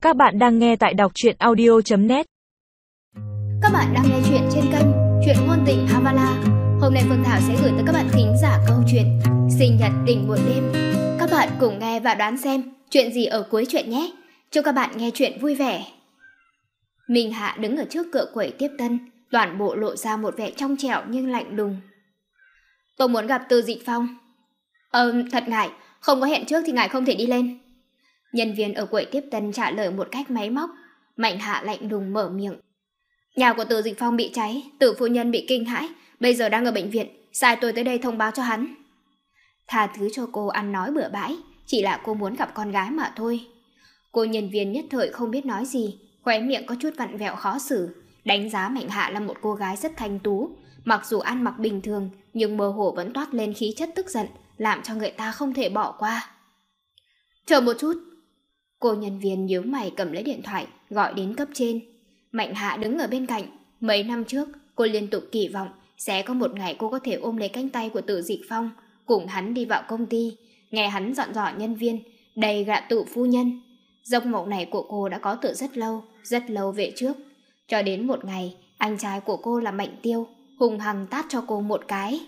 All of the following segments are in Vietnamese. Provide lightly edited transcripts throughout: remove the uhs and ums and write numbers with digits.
Các bạn đang nghe tại đọc truyện audio.net. Các bạn đang nghe chuyện trên kênh Chuyện Ngôn Tình Havala. Hôm nay Phương Thảo sẽ gửi tới các bạn thính giả câu chuyện Sinh nhật đỉnh một đêm. Các bạn cùng nghe và đoán xem chuyện gì ở cuối chuyện nhé. Chúc các bạn nghe chuyện vui vẻ. Minh Hạ đứng ở trước cửa quầy tiếp tân, toàn bộ lộ ra một vẻ trong trẻo nhưng lạnh lùng. Tôi muốn gặp Từ Dịch Phong. Thật ngại, không có hẹn trước thì ngài không thể đi lên. Nhân viên ở quầy tiếp tân trả lời một cách máy móc. Mạnh Hạ lạnh lùng mở miệng. Nhà của Từ Dịch Phong bị cháy, Từ phu nhân bị kinh hãi, bây giờ đang ở bệnh viện, sai tôi tới đây thông báo cho hắn. Tha thứ cho cô ăn nói bừa bãi, chỉ là cô muốn gặp con gái mà thôi. Cô nhân viên nhất thời không biết nói gì, khóe miệng có chút vặn vẹo khó xử, đánh giá Mạnh Hạ là một cô gái rất thanh tú, mặc dù ăn mặc bình thường nhưng mơ hồ vẫn toát lên khí chất tức giận, làm cho người ta không thể bỏ qua. Chờ một chút. Cô nhân viên nhíu mày cầm lấy điện thoại, gọi đến cấp trên. Mạnh Hạ đứng ở bên cạnh. Mấy năm trước, cô liên tục kỳ vọng sẽ có một ngày cô có thể ôm lấy cánh tay của Từ Dịch Phong, cùng hắn đi vào công ty, nghe hắn dặn dò nhân viên, đầy gạ Từ phu nhân. Giấc mộng này của cô đã có từ rất lâu về trước. Cho đến một ngày, anh trai của cô là Mạnh Tiêu, hung hăng tát cho cô một cái.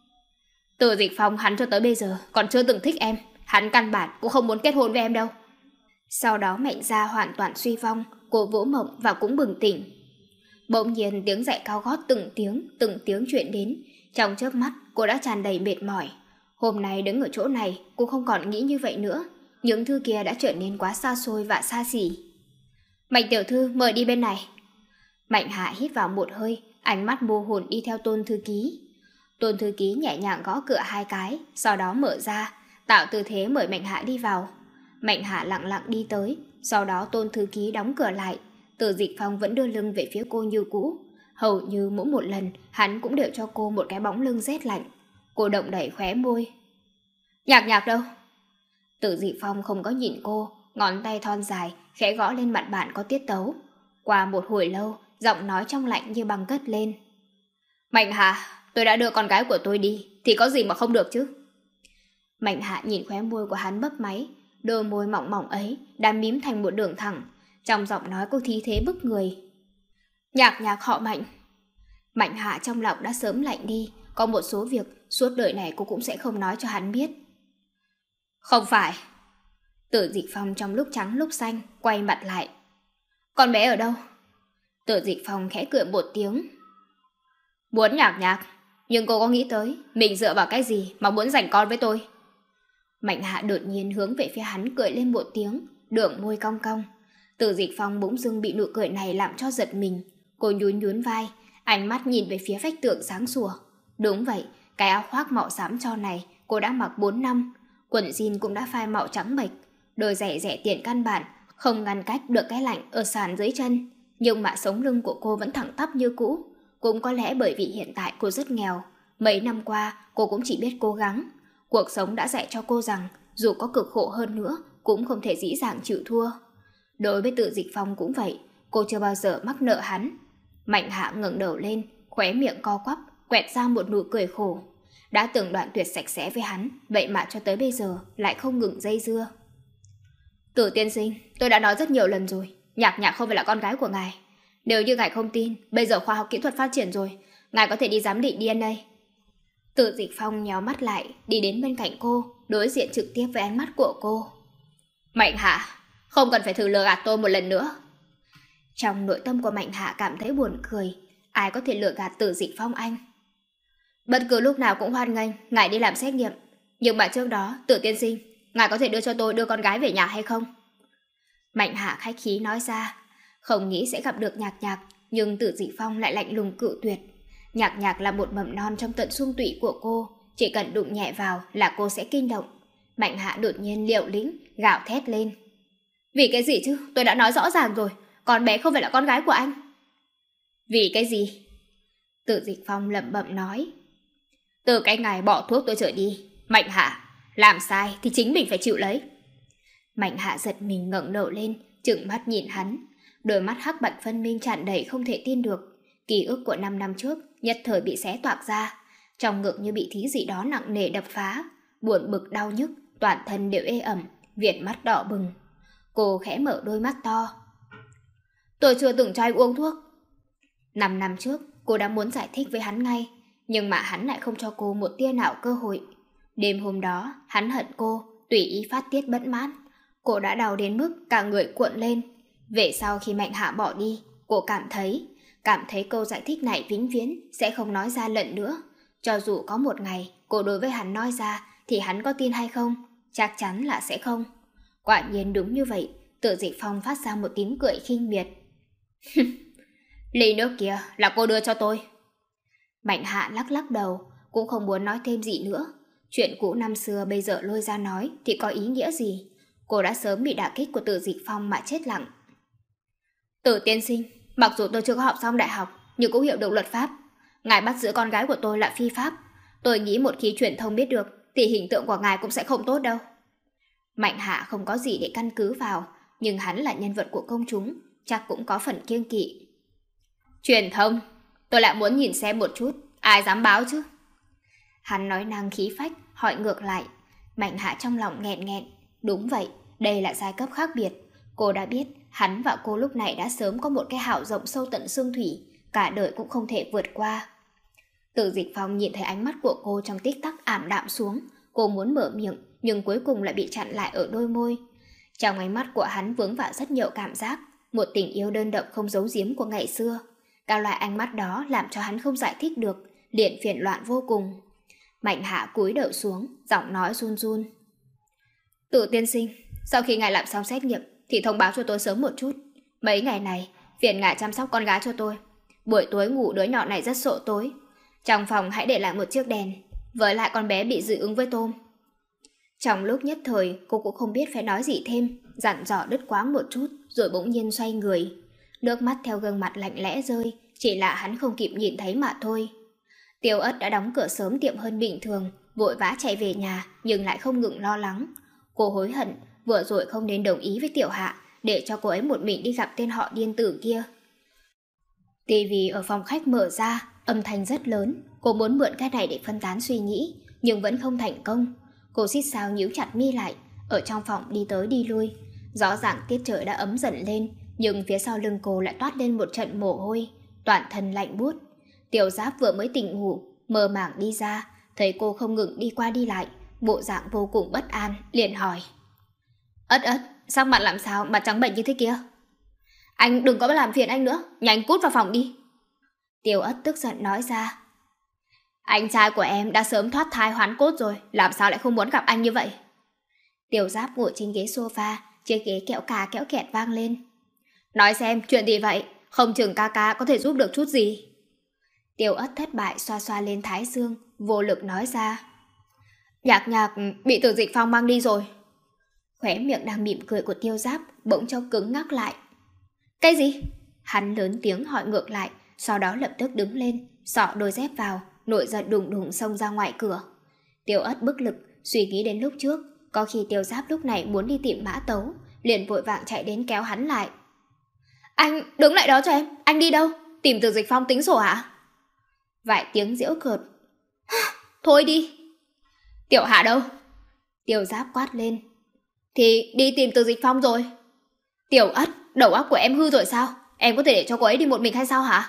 Từ Dịch Phong hắn cho tới bây giờ còn chưa từng thích em, hắn căn bản cũng không muốn kết hôn với em đâu. Sau đó Mạnh gia hoàn toàn suy vong, cô vỗ mộng và cũng bừng tỉnh. Bỗng nhiên tiếng giày cao gót từng tiếng chuyển đến. Trong chớp mắt cô đã tràn đầy mệt mỏi. Hôm nay đứng ở chỗ này cô không còn nghĩ như vậy nữa. Những thứ kia đã trở nên quá xa xôi và xa xỉ. Mạnh tiểu thư mời đi bên này. Mạnh Hạ hít vào một hơi, ánh mắt mô hồn đi theo Tôn thư ký. Tôn thư ký nhẹ nhàng gõ cửa 2 cái, sau đó mở ra, tạo tư thế mời Mạnh Hạ đi vào. Mạnh Hạ lặng lặng đi tới, sau đó Tôn thư ký đóng cửa lại. Từ Dịch Phong vẫn đưa lưng về phía cô như cũ. Hầu như mỗi một lần hắn cũng đều cho cô một cái bóng lưng rét lạnh. Cô động đẩy khóe môi. Nhạc đâu? Từ Dịch Phong không có nhìn cô, ngón tay thon dài khẽ gõ lên mặt bàn có tiết tấu. Qua một hồi lâu, giọng nói trong lạnh như băng cất lên. Mạnh Hạ, tôi đã đưa con gái của tôi đi, thì có gì mà không được chứ? Mạnh Hạ nhìn khóe môi của hắn bấp máy, đôi môi mỏng mỏng ấy đã mím thành một đường thẳng. Trong giọng nói cô khí thế bức người. Nhạc họ Mạnh. Mạnh Hạ trong lòng đã sớm lạnh đi. Có một số việc suốt đời này cô cũng sẽ không nói cho hắn biết. Không phải. Từ Dịch Phong trong lúc trắng lúc xanh quay mặt lại. Con bé ở đâu? Từ Dịch Phong khẽ cười một tiếng. Muốn nhạc, nhưng cô có nghĩ tới mình dựa vào cái gì mà muốn giành con với tôi? Mạnh Hạ đột nhiên hướng về phía hắn cười lên một tiếng, đường môi cong cong. Từ Dịch Phong bỗng dưng bị nụ cười này làm cho giật mình. Cô nhún vai, ánh mắt nhìn về phía vách tường sáng sủa. Đúng vậy, cái áo khoác màu xám cho này cô đã mặc 4 năm. Quần jean cũng đã phai màu trắng bệch. Đôi giày rẻ tiền căn bản không ngăn cách được cái lạnh ở sàn dưới chân. Nhưng mà sống lưng của cô vẫn thẳng tắp như cũ. Cũng có lẽ bởi vì hiện tại cô rất nghèo. Mấy năm qua cô cũng chỉ biết cố gắng. Cuộc sống đã dạy cho cô rằng dù có cực khổ hơn nữa cũng không thể dễ dàng chịu thua. Đối với Từ Dịch Phong cũng vậy, cô chưa bao giờ mắc nợ hắn. Mạnh Hạ ngẩng đầu lên, khóe miệng co quắp, quẹt ra một nụ cười khổ. Đã từng đoạn tuyệt sạch sẽ với hắn, vậy mà cho tới bây giờ lại không ngừng dây dưa. Từ tiên sinh, tôi đã nói rất nhiều lần rồi, Nhạc không phải là con gái của ngài. Nếu như ngài không tin, bây giờ khoa học kỹ thuật phát triển rồi, ngài có thể đi giám định DNA. Từ Dịch Phong nhéo mắt lại, đi đến bên cạnh cô, đối diện trực tiếp với ánh mắt của cô. Mạnh Hạ, không cần phải thử lừa gạt tôi một lần nữa. Trong nội tâm của Mạnh Hạ cảm thấy buồn cười. Ai có thể lừa gạt Từ Dịch Phong anh? Bất cứ lúc nào cũng hoan nghênh ngài đi làm xét nghiệm. Nhưng mà trước đó, Từ tiên sinh, ngài có thể đưa cho tôi đưa con gái về nhà hay không? Mạnh Hạ khách khí nói ra. Không nghĩ sẽ gặp được Nhạc, nhưng Từ Dịch Phong lại lạnh lùng cự tuyệt. Nhạc là một mầm non trong tận xương tủy của cô. Chỉ cần đụng nhẹ vào là cô sẽ kinh động. Mạnh Hạ đột nhiên liều lĩnh, gào thét lên. Vì cái gì chứ? Tôi đã nói rõ ràng rồi. Con bé không phải là con gái của anh. Vì cái gì? Từ Dịch Phong lẩm bẩm nói. Từ cái ngày bỏ thuốc tôi trở đi, Mạnh Hạ, làm sai thì chính mình phải chịu lấy. Mạnh Hạ giật mình ngẩng đầu lên, trừng mắt nhìn hắn. Đôi mắt hắc bạch phân minh tràn đầy không thể tin được. Ký ức của 5 năm trước nhất thời bị xé toạc ra. Trong ngực như bị thí gì đó nặng nề đập phá. Buồn bực đau nhức, toàn thân đều ê ẩm, viền mắt đỏ bừng. Cô khẽ mở đôi mắt to. Tôi chưa từng cho anh uống thuốc. 5 năm trước, cô đã muốn giải thích với hắn ngay, nhưng mà hắn lại không cho cô một tia nào cơ hội. Đêm hôm đó, hắn hận cô, tùy ý phát tiết bất mãn. Cô đã đau đến mức cả người cuộn lên. Về sau khi Mạnh Hạ bỏ đi, cô cảm thấy câu giải thích này vĩnh viễn sẽ không nói ra lần nữa. Cho dù có một ngày cô đối với hắn nói ra thì hắn có tin hay không? Chắc chắn là sẽ không. Quả nhiên đúng như vậy, Tự Dịch Phong phát ra một tiếng cười khinh miệt. Ly nước kia là cô đưa cho tôi. Mạnh Hạ lắc lắc đầu, cũng không muốn nói thêm gì nữa. Chuyện cũ năm xưa bây giờ lôi ra nói thì có ý nghĩa gì? Cô đã sớm bị đả kích của Tự Dịch Phong mà chết lặng. Tử tiên sinh, mặc dù tôi chưa có học xong đại học, nhưng cũng hiểu được luật pháp. Ngài bắt giữ con gái của tôi là phi pháp. Tôi nghĩ một khi truyền thông biết được thì hình tượng của ngài cũng sẽ không tốt đâu. Mạnh Hạ không có gì để căn cứ vào, nhưng hắn là nhân vật của công chúng, chắc cũng có phần kiêng kỵ. Truyền thông? Tôi lại muốn nhìn xem một chút, ai dám báo chứ? Hắn nói năng khí phách, hỏi ngược lại. Mạnh Hạ trong lòng nghẹn nghẹn. Đúng vậy, đây là giai cấp khác biệt. Cô đã biết hắn và cô lúc này đã sớm có một cái hào rộng sâu tận xương thủy, cả đời cũng không thể vượt qua. Tự Dịch Phong nhìn thấy ánh mắt của cô trong tích tắc ảm đạm xuống. Cô muốn mở miệng, nhưng cuối cùng lại bị chặn lại ở đôi môi. Trong ánh mắt của hắn vướng vào rất nhiều cảm giác, một tình yêu đơn độc không giấu giếm của ngày xưa. Các loại ánh mắt đó làm cho hắn không giải thích được, liền phiền loạn vô cùng. Mạnh Hạ cúi đầu xuống, giọng nói run run. Tự tiên sinh, sau khi ngài làm xong xét nghiệm thì thông báo cho tôi sớm một chút. Mấy ngày này, phiền ngài chăm sóc con gái cho tôi. Buổi tối ngủ đứa nhỏ này rất sợ tối. Trong phòng hãy để lại một chiếc đèn, với lại con bé bị dị ứng với tôm. Trong lúc nhất thời, cô cũng không biết phải nói gì thêm, dặn dò đứt quãng một chút, rồi bỗng nhiên xoay người. Nước mắt theo gương mặt lạnh lẽ rơi, chỉ là hắn không kịp nhìn thấy mà thôi. Tiêu Ất đã đóng cửa sớm tiệm hơn bình thường, vội vã chạy về nhà, nhưng lại không ngừng lo lắng. Cô hối hận, vừa rồi không nên đồng ý với Tiểu Hạ, để cho cô ấy một mình đi gặp tên họ điên tử kia. TV ở phòng khách mở ra, âm thanh rất lớn. Cô muốn mượn cái này để phân tán suy nghĩ, nhưng vẫn không thành công. Cô xít sao nhíu chặt mi lại, ở trong phòng đi tới đi lui. Rõ ràng tiết trời đã ấm dần lên, nhưng phía sau lưng cô lại toát lên một trận mồ hôi, toàn thân lạnh buốt. Tiểu Giáp vừa mới tỉnh ngủ, mơ màng đi ra, thấy cô không ngừng đi qua đi lại, bộ dạng vô cùng bất an, liền hỏi. Ất, sắc mặt làm sao mà trắng bệch như thế kia? Anh đừng có làm phiền anh nữa, nhanh cút vào phòng đi. Tiêu Ất tức giận nói ra. Anh trai của em đã sớm thoát thai hoán cốt rồi, làm sao lại không muốn gặp anh như vậy? Tiểu Giáp ngồi trên ghế sofa, chiếc ghế kẹo cà kẽo kẹt vang lên. Nói xem chuyện gì vậy, không chừng ca ca có thể giúp được chút gì. Tiêu Ất thất bại xoa xoa lên thái dương, vô lực nói ra. Nhạc bị Tử Dịch Phong mang đi rồi. Khóe miệng đang mỉm cười của Tiêu Giáp bỗng cho cứng ngắc lại. Cái gì? Hắn lớn tiếng hỏi ngược lại, sau đó lập tức đứng lên, xỏ đôi dép vào, nổi giận đùng đùng xông ra ngoài cửa. Tiêu Ất bức lực, suy nghĩ đến lúc trước, có khi Tiêu Giáp lúc này muốn đi tìm Mã Tấu, liền vội vàng chạy đến kéo hắn lại. Anh đứng lại đó cho em, anh đi đâu? Tìm Tử Dịch Phong tính sổ hả? Vài tiếng giễu cợt. Thôi đi. Tiểu Hạ đâu? Tiêu Giáp quát lên. Thì đi tìm Tử Dịch Phong rồi. Tiểu Ất, đầu óc của em hư rồi sao? Em có thể để cho cô ấy đi một mình hay sao hả?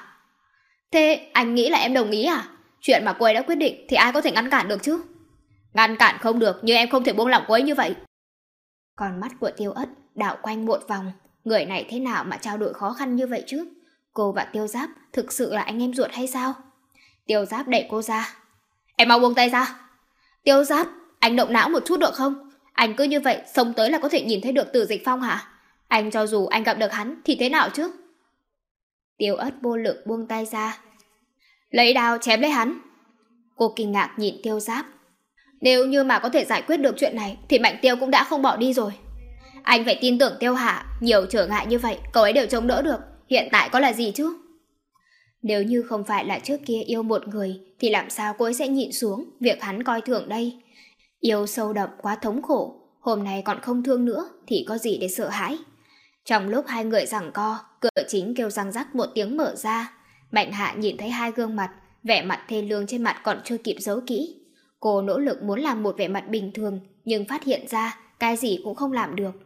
Thế anh nghĩ là em đồng ý à? Chuyện mà cô ấy đã quyết định thì ai có thể ngăn cản được chứ? Ngăn cản không được, nhưng em không thể buông lỏng cô ấy như vậy. Con mắt của Tiêu Ất đảo quanh một vòng. Người này thế nào mà trao đổi khó khăn như vậy chứ? Cô và Tiêu Giáp thực sự là anh em ruột hay sao? Tiêu Giáp đẩy cô ra. Em mau buông tay ra. Tiêu Giáp, anh động não một chút được không? Anh cứ như vậy xông tới là có thể nhìn thấy được Tử Dịch Phong hả? Anh cho dù anh gặp được hắn thì thế nào chứ? Tiêu Ất vô lực buông tay ra. Lấy đao chém lấy hắn. Cô kinh ngạc nhìn Tiêu Giáp. Nếu như mà có thể giải quyết được chuyện này thì Mạnh Tiêu cũng đã không bỏ đi rồi. Anh phải tin tưởng Tiêu Hạ, nhiều trở ngại như vậy cậu ấy đều chống đỡ được. Hiện tại có là gì chứ? Nếu như không phải là trước kia yêu một người thì làm sao cô ấy sẽ nhịn xuống việc hắn coi thường đây? Yêu sâu đậm quá thống khổ, hôm nay còn không thương nữa thì có gì để sợ hãi? Trong lúc hai người giằng co, cửa chính kêu răng rắc một tiếng mở ra. Mạnh Hạ nhìn thấy hai gương mặt, vẻ mặt thê lương trên mặt còn chưa kịp giấu kỹ. Cô nỗ lực muốn làm một vẻ mặt bình thường, nhưng phát hiện ra cái gì cũng không làm được.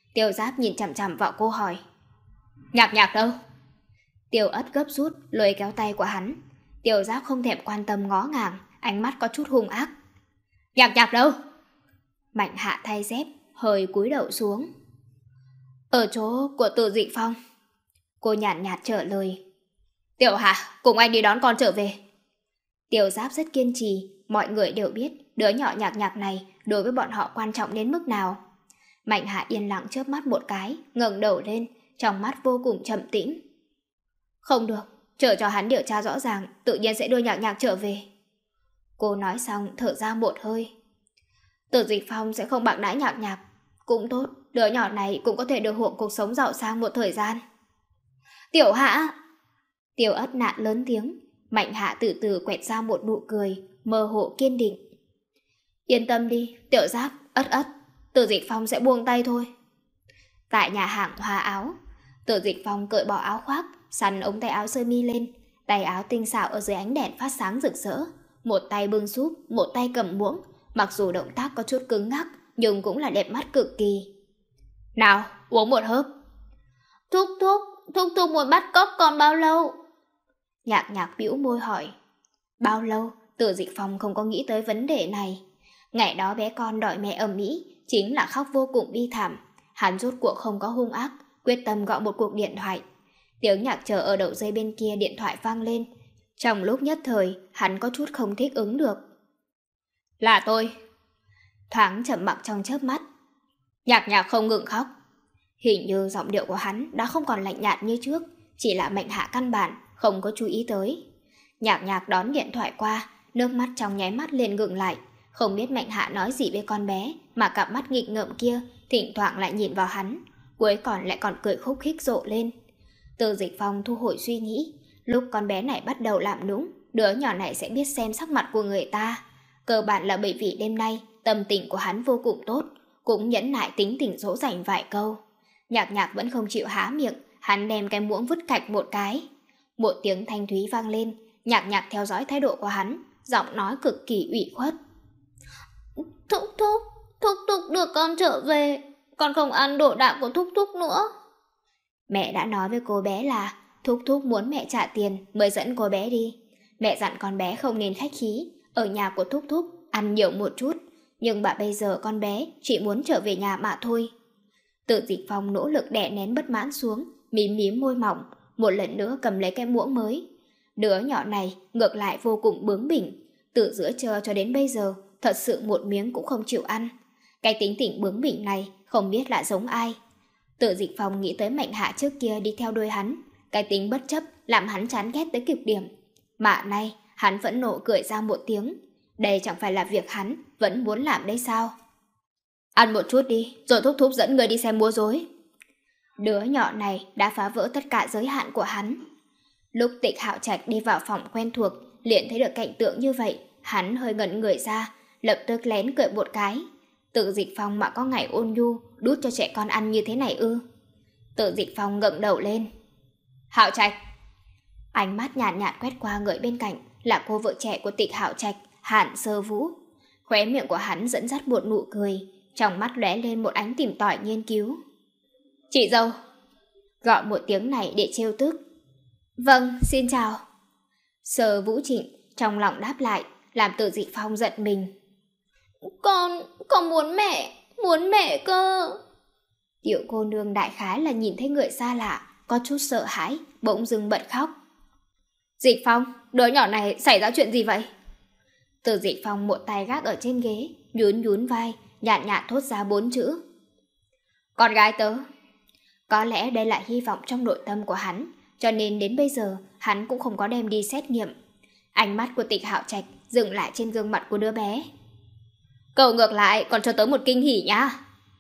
Tiêu Giáp nhìn chằm chằm vào cô hỏi. Nhạc Nhạc đâu? Tiêu Ất gấp rút lôi kéo tay của hắn. Tiêu Giáp không thèm quan tâm ngó ngàng, ánh mắt có chút hung ác. Nhạc Nhạc đâu? Mạnh Hạ thay dép, hơi cúi đầu xuống. Ở chỗ của Từ Dị Phong. Cô nhàn nhạt trả lời. Tiểu Hạ, cùng anh đi đón con trở về. Tiêu Giáp rất kiên trì, mọi người đều biết đứa nhỏ Nhạc Nhạc này đối với bọn họ quan trọng đến mức nào. Mạnh Hạ yên lặng chớp mắt một cái, ngẩng đầu lên, trong mắt vô cùng trầm tĩnh. Không được, chờ cho hắn điều tra rõ ràng, tự nhiên sẽ đưa Nhạc Nhạc trở về. Cô nói xong thở ra một hơi. Từ Dịch Phong sẽ không bạc đãi Nhạc Nhạc. Cũng tốt, đứa nhỏ này cũng có thể được hưởng cuộc sống giàu sang một thời gian. Tiểu Hạ! Tiêu Ất nạn lớn tiếng. Mạnh Hạ từ từ quẹt ra một nụ cười, mơ hồ kiên định. Yên tâm đi, Tiểu Giáp, Ất Ất, Từ Dịch Phong sẽ buông tay thôi. Tại nhà hàng hoa áo, Từ Dịch Phong cởi bỏ áo khoác, sắn ống tay áo sơ mi lên, tay áo tinh xảo ở dưới ánh đèn phát sáng rực rỡ, một tay bưng súp, một tay cầm muỗng, mặc dù động tác có chút cứng ngắc, nhưng cũng là đẹp mắt cực kỳ. Nào, uống một hớp. Thúc thúc muốn bắt cóc còn bao lâu? Nhạc Nhạc bĩu môi hỏi. Bao lâu? Từ Dịch Phong không có nghĩ tới vấn đề này. Ngày đó bé con đòi mẹ ầm ĩ, chính là khóc vô cùng bi thảm. Hắn rốt cuộc không có hung ác, quyết tâm gọi một cuộc điện thoại. Tiếng nhạc chờ ở đầu dây bên kia điện thoại vang lên. Trong lúc nhất thời, hắn có chút không thích ứng được. Là tôi. Thoáng chậm mặc trong chớp mắt. Nhạc Nhạc không ngừng khóc. Hình như giọng điệu của hắn đã không còn lạnh nhạt như trước, chỉ là Mạnh Hạ căn bản không có chú ý tới. Nhạc Nhạc đón điện thoại qua, nước mắt trong nháy mắt liền ngừng lại. Không biết Mạnh Hạ nói gì với con bé, mà cặp mắt nghịch ngợm kia thỉnh thoảng lại nhìn vào hắn, cuối còn lại còn cười khúc khích rộ lên. Từ Dịch Phong thu hồi suy nghĩ, lúc con bé này bắt đầu làm nũng, đứa nhỏ này sẽ biết xem sắc mặt của người ta. Cơ bản là bởi vì đêm nay tâm tình của hắn vô cùng tốt, cũng nhẫn nại tính tình dỗ dành vài câu. Nhạc Nhạc vẫn không chịu há miệng, hắn đem cái muỗng vứt cạch một cái. Một tiếng thanh thúy vang lên, Nhạc Nhạc theo dõi thái độ của hắn, giọng nói cực kỳ ủy khuất. Thúc đưa con trở về, con không ăn đồ đạc của thúc nữa. Mẹ đã nói với cô bé là thúc muốn mẹ trả tiền mới dẫn cô bé đi. Mẹ dặn con bé không nên khách khí, ở nhà của thúc ăn nhiều một chút, nhưng mà bây giờ con bé chỉ muốn trở về nhà mà thôi. Từ Dịch Phong nỗ lực đè nén bất mãn xuống, mím môi mỏng, một lần nữa cầm lấy cái muỗng mới. Đứa nhỏ này ngược lại vô cùng bướng bỉnh, từ giữa trưa cho đến bây giờ thật sự một miếng cũng không chịu ăn. Cái tính tình bướng bỉnh này không biết là giống ai. Từ Dịch Phong nghĩ tới Mạnh Hạ trước kia đi theo đuôi hắn, cái tính bất chấp làm hắn chán ghét tới cực điểm. Mà nay hắn vẫn nộ cười ra một tiếng. Đây chẳng phải là việc hắn vẫn muốn làm đây sao? Ăn một chút đi, rồi thúc dẫn người đi xem múa rối. Đứa nhỏ này đã phá vỡ tất cả giới hạn của hắn. Lúc Tịch Hạo Trạch đi vào phòng quen thuộc, liền thấy được cảnh tượng như vậy, hắn hơi ngẩn người ra, lập tức lén cười một cái. Từ Dịch Phong mà có ngày ôn nhu, đút cho trẻ con ăn như thế này ư? Từ Dịch Phong ngẩng đầu lên. Hạo Trạch. Ánh mắt nhàn nhạt quét qua người bên cạnh, là cô vợ trẻ của Tịch Hạo Trạch, Hàn Sơ Vũ. Khóe miệng của hắn dẫn dắt một nụ cười, trong mắt lóe lên một ánh tìm tòi nghiên cứu. Chị dâu. Gọi một tiếng này để trêu tức. Vâng, xin chào. Sơ Vũ Trịnh trong lòng đáp lại, làm Từ Dịch Phong giật mình. Con muốn mẹ cơ. Tiểu cô nương đại khái là nhìn thấy người xa lạ, có chút sợ hãi, bỗng dưng bật khóc. Dịch Phong, đứa nhỏ này xảy ra chuyện gì vậy? Từ Dịch Phong một tay gác ở trên ghế, nhún vai, nhạt nhạt thốt ra 4 chữ. Con gái tớ. Có lẽ đây là hy vọng trong nội tâm của hắn, cho nên đến bây giờ hắn cũng không có đem đi xét nghiệm. Ánh mắt của Tịch Hạo Trạch dừng lại trên gương mặt của đứa bé. Cậu ngược lại còn cho tớ một kinh hỉ nhá.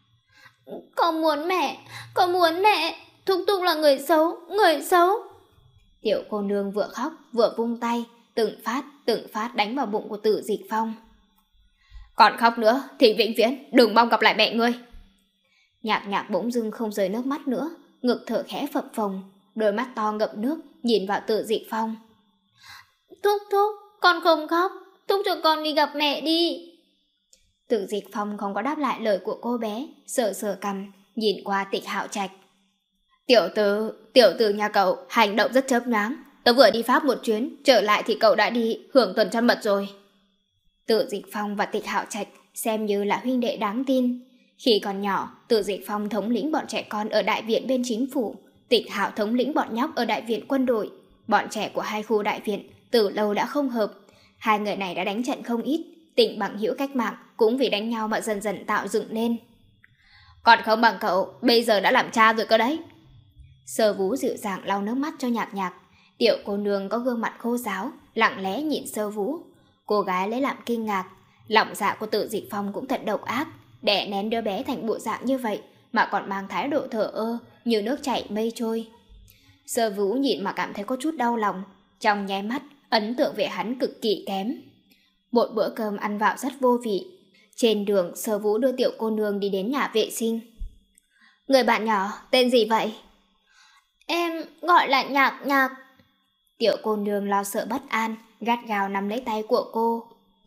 Con muốn mẹ, thúc là người xấu. Tiểu cô nương vừa khóc vừa vung tay, từng phát đánh vào bụng của Từ Dịch Phong. Còn khóc nữa thì vĩnh viễn đừng mong gặp lại mẹ ngươi. Nhạc Nhạc bỗng dưng không rơi nước mắt nữa, ngực thở khẽ phập phồng, đôi mắt to ngập nước nhìn vào Từ Dịch Phong. Thúc, con không khóc, thúc cho con đi gặp mẹ đi. Từ Dịch Phong không có đáp lại lời của cô bé, sờ cằm, nhìn qua Tịch Hạo Trạch. Tiểu tử nhà cậu hành động rất chớp nhoáng. Tớ vừa đi Pháp một chuyến, trở lại thì cậu đã đi hưởng tuần trăng mật rồi. Tự Dịch Phong và Tịch Hạo Trạch xem như là huynh đệ đáng tin. Khi còn nhỏ, Tự Dịch Phong thống lĩnh bọn trẻ con ở đại viện bên chính phủ, Tịch Hạo thống lĩnh bọn nhóc ở đại viện quân đội. Bọn trẻ của hai khu đại viện từ lâu đã không hợp. Hai người này đã đánh trận không ít, tình bằng hữu cách mạng cũng vì đánh nhau mà dần dần tạo dựng nên. Còn không bằng cậu, bây giờ đã làm cha rồi cơ đấy. Sơ Vũ dịu dàng lau nước mắt cho Nhạc Nhạc. Tiểu cô nương có gương mặt khô ráo, lặng lẽ nhìn Sơ Vũ. Cô gái lấy làm kinh ngạc. Lòng dạ của Tự Dịch Phong cũng thật độc ác, đè nén đứa bé thành bộ dạng như vậy mà còn mang thái độ thờ ơ như nước chảy mây trôi. Sơ Vũ nhìn mà cảm thấy có chút đau lòng. Trong nháy mắt, ấn tượng về hắn cực kỳ kém. Một bữa cơm ăn vào rất vô vị. Trên đường, Sơ Vũ đưa tiểu cô nương đi đến nhà vệ sinh. Người bạn nhỏ, tên gì vậy? Em gọi là Nhạc Nhạc. Tiểu cô nương lo sợ bất an, gắt gao nắm lấy tay của cô.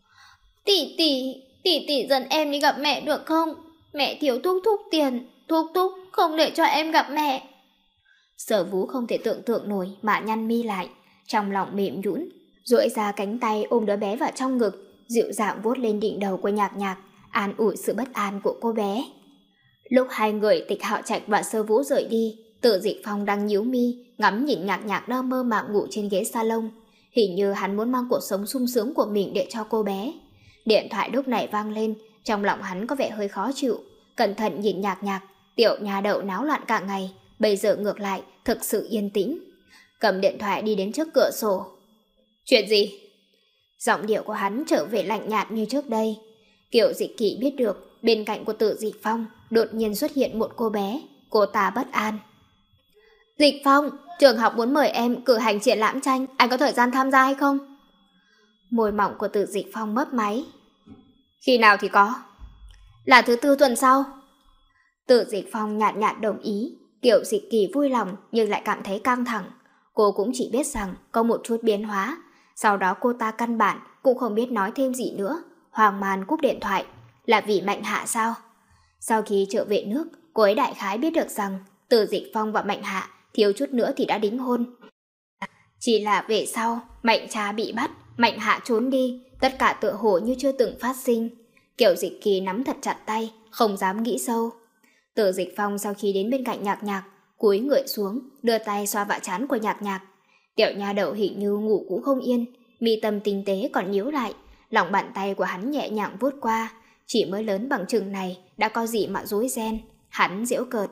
Tỷ dẫn em đi gặp mẹ được không? Mẹ thiếu thúc tiền, thúc không để cho em gặp mẹ. Sở Vũ không thể tưởng tượng nổi mà nhăn mi lại, trong lòng mềm nhũn, duỗi ra cánh tay ôm đứa bé vào trong ngực, dịu dàng vuốt lên đỉnh đầu của Nhạc Nhạc, an ủi sự bất an của cô bé. Lúc hai người Tịch Hạo Trạch và Sơ Vũ rời đi, Tự Dịch Phong đang nhíu mi, ngắm nhìn Nhạc Nhạc đang mơ màng ngủ trên ghế salon. Hình như hắn muốn mang cuộc sống sung sướng của mình để cho cô bé. Điện thoại lúc này vang lên, trong lòng hắn có vẻ hơi khó chịu. Cẩn thận nhìn Nhạc Nhạc, tiểu nhà đậu náo loạn cả ngày, bây giờ ngược lại thực sự yên tĩnh. Cầm điện thoại đi đến trước cửa sổ. Chuyện gì? Giọng điệu của hắn trở về lạnh nhạt như trước đây. Kiều Dịch Kỳ biết được bên cạnh của Tự Dịch Phong đột nhiên xuất hiện một cô bé. Cô ta bất an. Dịch Phong, trường học muốn mời em cử hành triển lãm tranh, anh có thời gian tham gia hay không? Môi mỏng của Tự Dịch Phong mấp máy. Khi nào thì có? Là thứ Tư tuần sau. Tự Dịch Phong nhạt nhạt đồng ý. Kiều Dịch Kỳ vui lòng nhưng lại cảm thấy căng thẳng. Cô cũng chỉ biết rằng có một chút biến hóa. Sau đó cô ta căn bản cũng không biết nói thêm gì nữa, hoang mang cúp điện thoại. Là vì Mạnh Hạ sao? Sau khi trở về nước, cô ấy đại khái biết được rằng Tự Dịch Phong và Mạnh Hạ thiếu chút nữa thì đã đính hôn. Chỉ là về sau, Mạnh Trà bị bắt, Mạnh Hạ trốn đi, tất cả tựa hồ như chưa từng phát sinh. Kiều Dịch Kỳ nắm thật chặt tay, không dám nghĩ sâu. Tự Dịch Phong sau khi đến bên cạnh Nhạc Nhạc, cúi người xuống, đưa tay xoa vạ trán của Nhạc Nhạc. Tiểu nha đậu hình như ngủ cũng không yên, mi tâm tinh tế còn nhíu lại, lòng bàn tay của hắn nhẹ nhàng vuốt qua, chỉ mới lớn bằng chừng này đã có gì mà rối ren. Hắn giễu cợt.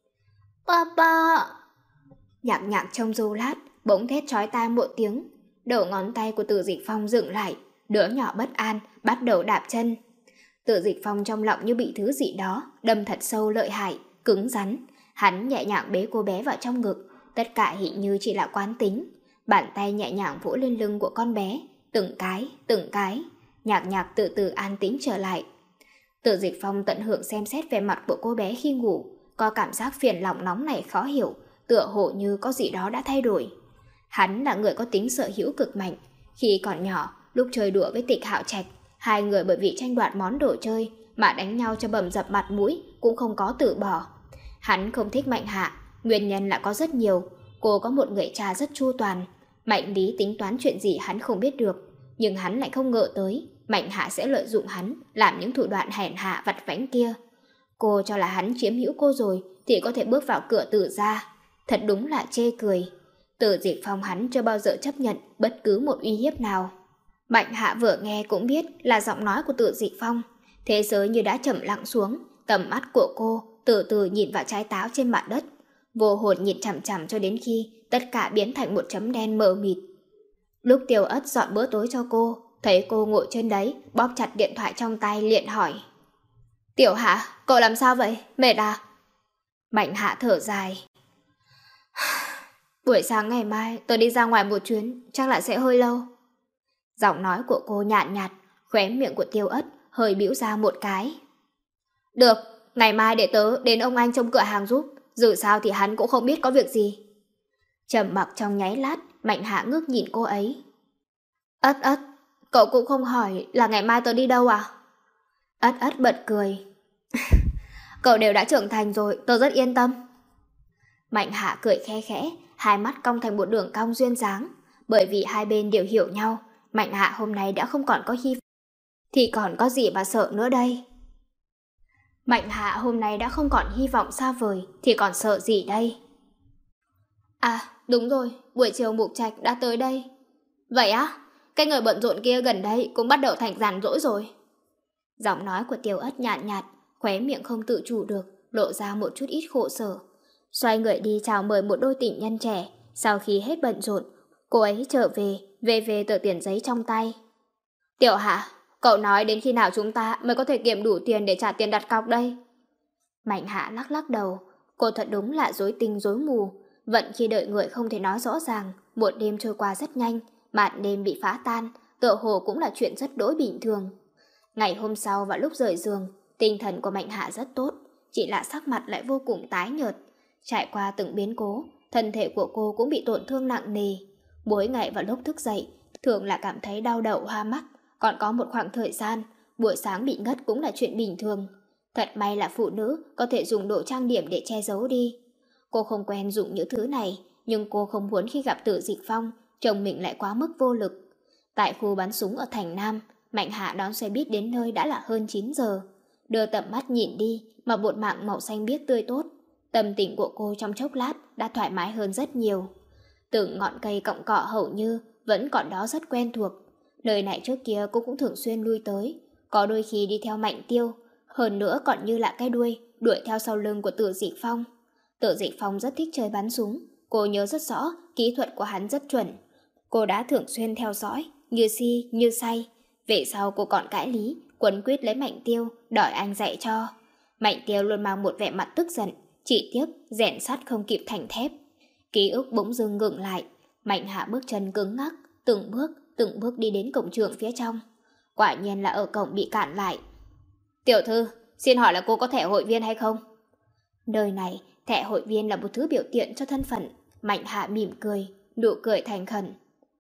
Papa! Nhạc Nhạc trong giây lát bỗng thét chói tai một tiếng. Đầu ngón tay của Tự Dịch Phong dựng lại, đứa nhỏ bất an bắt đầu đạp chân. Tự Dịch Phong trong lòng như bị thứ gì đó đâm thật sâu lợi hại, cứng rắn. Hắn nhẹ nhàng bế cô bé vào trong ngực, tất cả hình như chỉ là quán tính. Bàn tay nhẹ nhàng vỗ lên lưng của con bé, từng cái. Nhạc Nhạc từ từ an tĩnh trở lại. Tự Dịch Phong tận hưởng xem xét vẻ mặt của cô bé khi ngủ, có cảm giác phiền lòng nóng này khó hiểu, tựa hồ như có gì đó đã thay đổi. Hắn là người có tính sở hữu cực mạnh. Khi còn nhỏ, lúc chơi đùa với Tịch Hạo Trạch, hai người bởi vì tranh đoạt món đồ chơi mà đánh nhau cho bầm dập mặt mũi cũng không có từ bỏ. Hắn không thích Mạnh Hạ, nguyên nhân là có rất nhiều. Cô có một người cha rất chu toàn. Mạnh Lý tính toán chuyện gì hắn không biết được, nhưng hắn lại không ngờ tới Mạnh Hạ sẽ lợi dụng hắn làm những thủ đoạn hèn hạ vặt vãnh kia. Cô cho là hắn chiếm hữu cô rồi thì có thể bước vào cửa Tự gia. Thật đúng là chê cười. Tự Dịch Phong hắn chưa bao giờ chấp nhận bất cứ một uy hiếp nào. Mạnh Hạ vừa nghe cũng biết là giọng nói của Tự Dịch Phong. Thế giới như đã trầm lặng xuống, tầm mắt của cô từ từ nhìn vào trái táo trên mặt đất, vô hồn nhìn chằm chằm cho đến khi tất cả biến thành một chấm đen mờ mịt. Lúc Tiêu Ất dọn bữa tối cho cô, thấy cô ngồi trên đấy, bóp chặt điện thoại trong tay liền hỏi. Tiểu Hạ, cậu làm sao vậy? Mệt à? Mạnh Hạ thở dài. Buổi sáng ngày mai tôi đi ra ngoài một chuyến, chắc là sẽ hơi lâu. Giọng nói của cô nhạt nhạt, khóe miệng của Tiêu Ất hơi bĩu ra một cái. Được, ngày mai để tớ đến ông anh trong cửa hàng giúp, dù sao thì hắn cũng không biết có việc gì. Trầm mặc trong nháy lát, Mạnh Hạ ngước nhìn cô ấy. Ất, cậu cũng không hỏi là ngày mai tớ đi đâu à? Ất bật cười. Cậu đều đã trưởng thành rồi, tôi rất yên tâm. Mạnh Hạ cười khe khẽ, hai mắt cong thành một đường cong duyên dáng. Bởi vì hai bên đều hiểu nhau, Mạnh Hạ hôm nay đã không còn có hy vọng, thì còn có gì mà sợ nữa đây? Mạnh Hạ hôm nay đã không còn hy vọng xa vời, thì còn sợ gì đây? À, đúng rồi, buổi chiều Mục Trạch đã tới đây. Vậy á, cái người bận rộn kia gần đây cũng bắt đầu thành rảnh rỗi rồi. Giọng nói của Tiêu Ất nhàn nhạt, khóe miệng không tự chủ được, lộ ra một chút ít khổ sở. Xoay người đi chào mời một đôi tình nhân trẻ. Sau khi hết bận rộn, cô ấy trở về tờ tiền giấy trong tay. Tiểu Hạ, cậu nói đến khi nào chúng ta mới có thể kiếm đủ tiền để trả tiền đặt cọc đây? Mạnh Hạ lắc lắc đầu, cô thật đúng là rối tinh rối mù. Vận khi đợi người không thể nói rõ ràng. Một đêm trôi qua rất nhanh, màn đêm bị phá tan, tựa hồ cũng là chuyện rất đỗi bình thường. Ngày hôm sau vào lúc rời giường, tinh thần của Mạnh Hạ rất tốt, chỉ là sắc mặt lại vô cùng tái nhợt. Trải qua từng biến cố, thân thể của cô cũng bị tổn thương nặng nề. Mỗi ngày vào lúc thức dậy, thường là cảm thấy đau đầu hoa mắt, còn có một khoảng thời gian, buổi sáng bị ngất cũng là chuyện bình thường. Thật may là phụ nữ có thể dùng đồ trang điểm để che giấu đi. Cô không quen dùng những thứ này, nhưng cô không muốn khi gặp Tử Dịch Phong, chồng mình lại quá mức vô lực. Tại khu bắn súng ở thành Nam, Mạnh Hạ đón xe buýt đến nơi đã là hơn 9 giờ. Đưa tầm mắt nhìn đi mà bột mạng màu xanh biếc tươi tốt. Tâm tình của cô trong chốc lát đã thoải mái hơn rất nhiều. Từng ngọn cây cọng cỏ hầu như vẫn còn đó rất quen thuộc. Nơi này trước kia cô cũng thường xuyên lui tới, có đôi khi đi theo Mạnh Tiêu, hơn nữa còn như là cái đuôi đuổi theo sau lưng của Tử Dịch Phong. Tử Dịch Phong rất thích chơi bắn súng, cô nhớ rất rõ kỹ thuật của hắn rất chuẩn. Cô đã thường xuyên theo dõi, như si như say. Về sau cô còn cãi lý, quấn quýt lấy Mạnh Tiêu, đòi anh dạy cho. Mạnh Tiêu luôn mang một vẻ mặt tức giận, chỉ tiếc rèn sắt không kịp thành thép. Ký ức bỗng dưng ngừng lại, Mạnh Hạ bước chân cứng ngắc, từng bước đi đến cổng trường phía trong. Quả nhiên là ở cổng bị cản lại. Tiểu thư, xin hỏi là cô có thẻ hội viên hay không? Nơi này, thẻ hội viên là một thứ biểu tiện cho thân phận. Mạnh Hạ mỉm cười, nụ cười thành khẩn.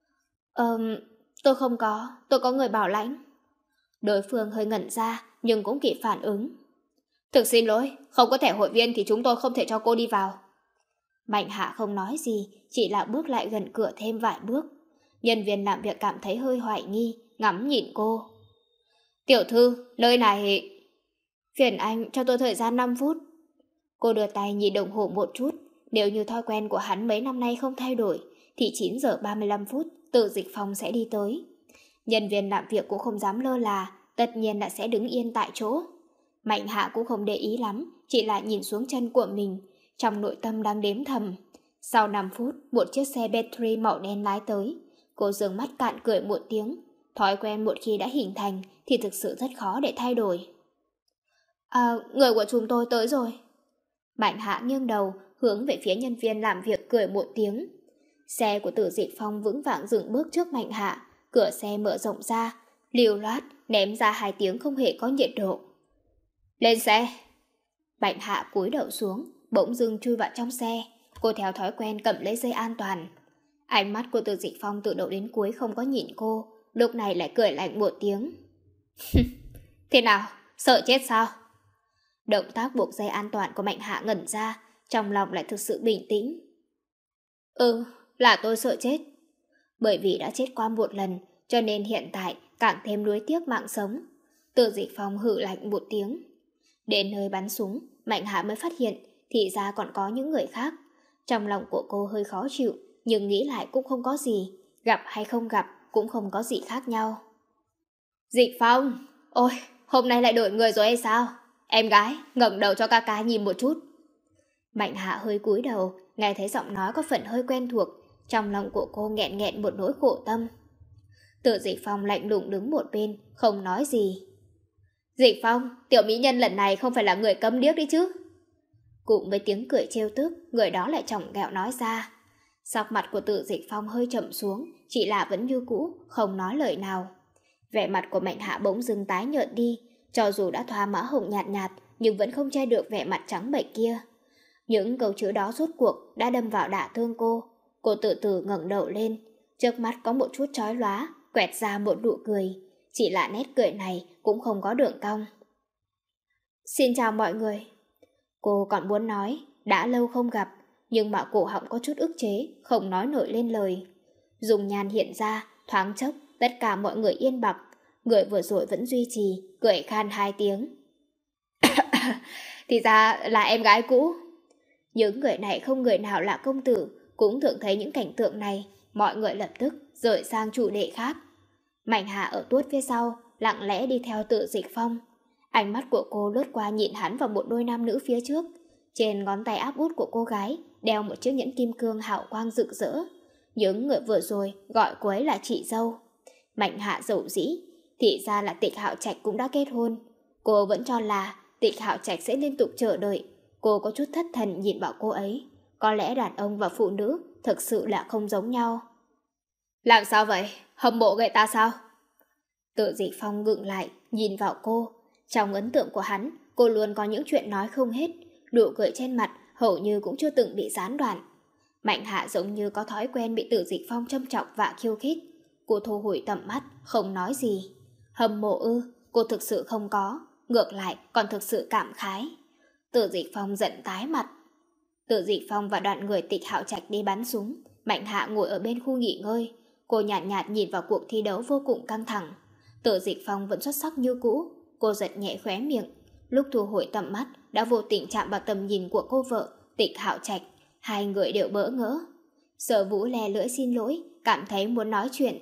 Tôi không có, tôi có người bảo lãnh. Đối phương hơi ngẩn ra, nhưng cũng kịp phản ứng. Thực xin lỗi, không có thẻ hội viên thì chúng tôi không thể cho cô đi vào. Mạnh Hạ không nói gì, chỉ là bước lại gần cửa thêm vài bước. Nhân viên làm việc cảm thấy hơi hoài nghi, ngắm nhìn cô. Tiểu thư, nơi này... Phiền anh cho tôi thời gian 5 phút. Cô đưa tay nhìn đồng hồ một chút. Nếu như thói quen của hắn mấy năm nay không thay đổi, thì 9 giờ 35 phút Tử Dịch Phong sẽ đi tới. Nhân viên làm việc cũng không dám lơ là, tất nhiên là sẽ đứng yên tại chỗ. Mạnh Hạ cũng không để ý lắm, chỉ là nhìn xuống chân của mình, trong nội tâm đang đếm thầm. Sau 5 phút, một chiếc xe battery màu đen lái tới. Cô dương mắt cạn cười một tiếng. Thói quen một khi đã hình thành thì thực sự rất khó để thay đổi. Người của chúng tôi tới rồi. Mạnh Hạ nghiêng đầu, hướng về phía nhân viên làm việc cười một tiếng. Xe của Tử Dịch Phong vững vàng dừng bước trước Mạnh Hạ, cửa xe mở rộng ra, liều loát ném ra 2 tiếng không hề có nhiệt độ. Lên xe. Mạnh Hạ cúi đầu xuống, bỗng dưng chui vào trong xe. Cô theo thói quen cầm lấy dây an toàn. Ánh mắt của Tử Dịch Phong từ đầu đến cuối không có nhìn cô, lúc này lại cười lạnh một tiếng. Thế nào, sợ chết sao? Động tác buộc dây an toàn của Mạnh Hạ ngẩn ra, trong lòng lại thực sự bình tĩnh. Là tôi sợ chết. Bởi vì đã chết qua một lần, cho nên hiện tại càng thêm nuối tiếc mạng sống. Tử Dịch Phong hừ lạnh một tiếng. Đến nơi bắn súng, Mạnh Hạ mới phát hiện thì ra còn có những người khác. Trong lòng của cô hơi khó chịu, nhưng nghĩ lại cũng không có gì. Gặp hay không gặp cũng không có gì khác nhau. Dịch Phong, ôi, hôm nay lại đổi người rồi hay sao? Em gái, ngẩng đầu cho ca ca nhìn một chút. Mạnh Hạ hơi cúi đầu, nghe thấy giọng nói có phần hơi quen thuộc. Trong lòng của cô nghẹn nghẹn một nỗi khổ tâm. Tử Dịch Phong lạnh lùng đứng một bên, không nói gì. Dịch Phong, tiểu mỹ nhân lần này không phải là người câm điếc đấy chứ? Cùng với tiếng cười trêu tức, người đó lại chỏng ghẹo nói ra. Sắc mặt của Tử Dịch Phong hơi chậm xuống, chỉ là vẫn như cũ, không nói lời nào. Vẻ mặt của Mạnh Hạ bỗng dưng tái nhợt đi, cho dù đã thoa mã hồng nhạt nhạt, nhưng vẫn không che được vẻ mặt trắng bệch kia. Những câu chữ đó rốt cuộc đã đâm vào đả thương cô. Cô từ từ ngẩng đầu lên, trước mắt có một chút chói lóa, quẹt ra một nụ cười. Chỉ là nét cười này cũng không có đường cong. Xin chào mọi người. Cô còn muốn nói, đã lâu không gặp, nhưng mà cổ họng có chút ức chế, không nói nổi lên lời. Dùng nhàn hiện ra, thoáng chốc, tất cả mọi người yên bặt. Người vừa rồi vẫn duy trì, cười khan 2 tiếng. Thì ra là em gái cũ. Những người này không người nào là công tử, cũng thường thấy những cảnh tượng này. Mọi người lập tức rời sang chủ đề khác. Mạnh Hạ ở tuốt phía sau, lặng lẽ đi theo Tự Dịch Phong. Ánh mắt của cô lướt qua nhìn hắn vào một đôi nam nữ phía trước. Trên ngón tay áp út của cô gái đeo một chiếc nhẫn kim cương hào quang rực rỡ. Những người vừa rồi gọi cô ấy là chị dâu. Mạnh Hạ dầu dĩ, thì ra là Tịch Hạo Trạch cũng đã kết hôn. Cô vẫn cho là Tịch Hạo Trạch sẽ liên tục chờ đợi. Cô có chút thất thần nhìn vào cô ấy. Có lẽ đàn ông và phụ nữ thực sự là không giống nhau. Làm sao vậy? Hâm mộ người ta sao? Tự Dịch Phong ngừng lại, nhìn vào cô. Trong ấn tượng của hắn, cô luôn có những chuyện nói không hết. Nụ cười trên mặt hầu như cũng chưa từng bị gián đoạn. Mạnh Hạ giống như có thói quen bị Tự Dịch Phong châm chọc và khiêu khích. Cô thu hồi tầm mắt, không nói gì. Hâm mộ ư? Cô thực sự không có. Ngược lại còn thực sự cảm khái. Tự Dịch Phong giận tái mặt. Tự Dịch Phong và đoàn người Tịch Hạo Trạch đi bắn súng. Mạnh Hạ ngồi ở bên khu nghỉ ngơi. Cô nhàn nhạt nhìn vào cuộc thi đấu vô cùng căng thẳng. Tự Dịch Phong vẫn xuất sắc như cũ. Cô giật nhẹ khóe miệng. Lúc thu hồi tầm mắt đã vô tình chạm vào tầm nhìn của cô vợ Tịch Hạo Trạch. Hai người đều bỡ ngỡ. Sở Vũ lè lưỡi xin lỗi, cảm thấy muốn nói chuyện.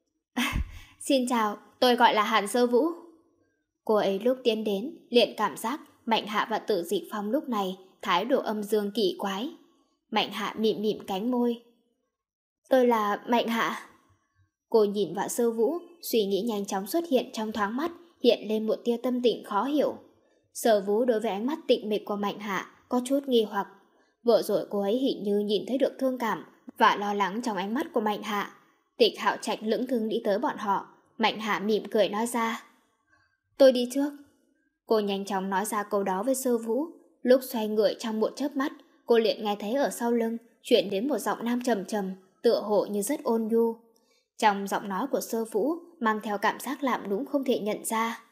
Xin chào, tôi gọi là Hàn Sơ Vũ. Cô ấy lúc tiến đến liền cảm giác Mạnh Hạ và Tự Dịch Phong lúc này thái độ âm dương kỳ quái. Mạnh Hạ mỉm mỉm cánh môi. Tôi là Mạnh Hạ. Cô nhìn vào Sơ Vũ, suy nghĩ nhanh chóng xuất hiện trong thoáng mắt, hiện lên một tia tâm tình khó hiểu. Sơ Vũ đối với ánh mắt tịnh mịch của Mạnh Hạ có chút nghi hoặc. Vừa rồi cô ấy hình như nhìn thấy được thương cảm và lo lắng trong ánh mắt của Mạnh Hạ. Tịch Hạo Trạch lững thững đi tới bọn họ. Mạnh Hạ mỉm cười nói ra. Tôi đi trước. Cô nhanh chóng nói ra câu đó với Sơ Vũ. Lúc xoay người trong một chớp mắt, cô liền nghe thấy ở sau lưng chuyển đến một giọng nam trầm trầm, tựa hồ như rất ôn nhu. Trong giọng nói của Sơ Vũ mang theo cảm giác lạm đúng không thể nhận ra.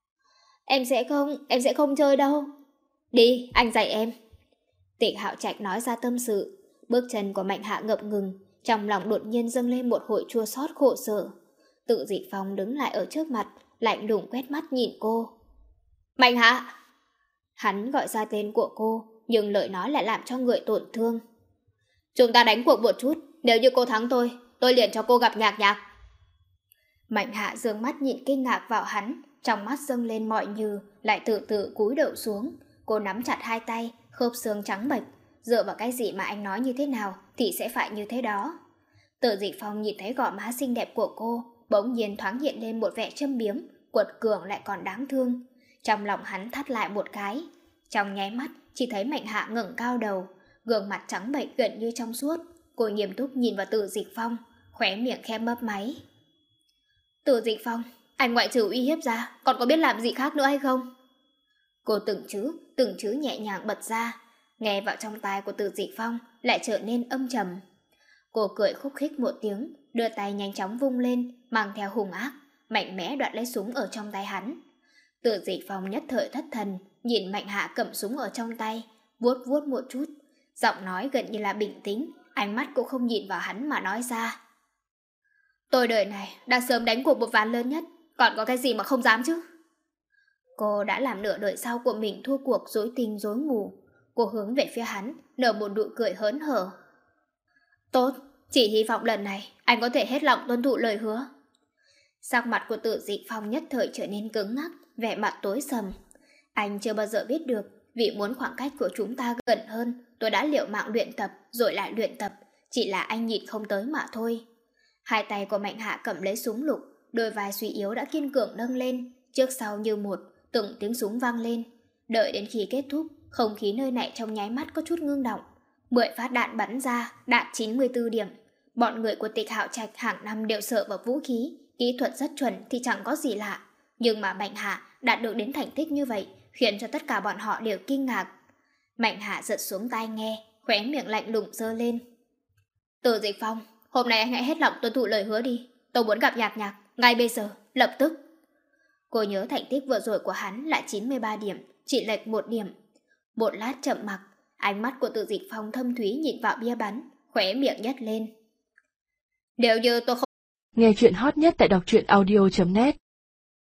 Em sẽ không chơi đâu. Đi, anh dạy em. Tịch Hạo Trạch nói ra tâm sự. Bước chân của Mạnh Hạ ngập ngừng, trong lòng đột nhiên dâng lên một hồi chua xót khổ sở. Tự Dịch Phong đứng lại ở trước mặt, lạnh lùng quét mắt nhìn cô. Mạnh Hạ! Hắn gọi ra tên của cô, nhưng lời nói lại làm cho người tổn thương. Chúng ta đánh cuộc một chút, nếu như cô thắng tôi liền cho cô gặp Nhạc Nhạc. Mạnh Hạ dương mắt nhìn kinh ngạc vào hắn, trong mắt dâng lên mọi như, lại từ từ cúi đầu xuống. Cô nắm chặt hai tay, khớp xương trắng bệch. Dựa vào cái gì mà anh nói như thế nào thì sẽ phải như thế đó. Tự Dịch Phong nhìn thấy gò má xinh đẹp của cô, bỗng nhiên thoáng hiện lên một vẻ châm biếm, quật cường lại còn đáng thương. Trong lòng hắn thắt lại một cái. Trong nháy mắt chỉ thấy Mạnh Hạ ngẩng cao đầu, gương mặt trắng bệch gần như trong suốt. Cô nghiêm túc nhìn vào Tự Dịch Phong, khóe miệng khẽ mấp máy. Tự Dịch Phong, anh ngoại trừ uy hiếp ra còn có biết làm gì khác nữa hay không? Cô từng chữ nhẹ nhàng bật ra, nghe vào trong tai của Tự Dịch Phong lại trở nên âm trầm. Cô cười khúc khích một tiếng, đưa tay nhanh chóng vung lên, mang theo hung ác, mạnh mẽ đoạt lấy súng ở trong tay hắn. Tự Dịch Phong nhất thời thất thần, nhìn Mạnh Hạ cầm súng ở trong tay, vuốt vuốt một chút, giọng nói gần như là bình tĩnh, ánh mắt cũng không nhìn vào hắn mà nói ra. Tôi đời này đã sớm đánh cuộc một ván lớn nhất, còn có cái gì mà không dám chứ? Cô đã làm nửa đời sau của mình thua cuộc dối tình dối ngủ. Cô hướng về phía hắn, nở một nụ cười hớn hở. Tốt, chỉ hy vọng lần này anh có thể hết lòng tuân thủ lời hứa. Sắc mặt của Tự Dịch Phong nhất thời trở nên cứng ngắc, vẻ mặt tối sầm. Anh chưa bao giờ biết được, vì muốn khoảng cách của chúng ta gần hơn, tôi đã liều mạng luyện tập rồi lại luyện tập, chỉ là anh nhìn không tới mà thôi. Hai tay của Mạnh Hạ cầm lấy súng lục, đôi vai suy yếu đã kiên cường nâng lên, trước sau như một, từng tiếng súng vang lên. Đợi đến khi kết thúc, không khí nơi này trong nháy mắt có chút ngưng động. 10 phát đạn bắn ra, đạt 94 điểm. Bọn người của Tịch Hạo Trạch hàng năm đều sợ vào vũ khí, kỹ thuật rất chuẩn thì chẳng có gì lạ. Nhưng mà Mạnh Hạ đạt được đến thành tích như vậy, khiến cho tất cả bọn họ đều kinh ngạc. Mạnh Hạ giật xuống tai nghe, khóe miệng lạnh lùng giơ lên. Tự Dịch Phong, hôm nay anh hãy hết lòng tuân thủ lời hứa đi. Tôi muốn gặp Nhạc Nhạc, ngay bây giờ, lập tức. Cô nhớ thành tích vừa rồi của hắn là 93 điểm, chỉ lệch 1 điểm. Một lát chậm mặc, ánh mắt của Từ Dịch Phong thâm thúy nhìn vào bia bắn, khóe miệng nhếch lên. Nếu như tôi không... Nghe chuyện hot nhất tại đọc truyện audio.net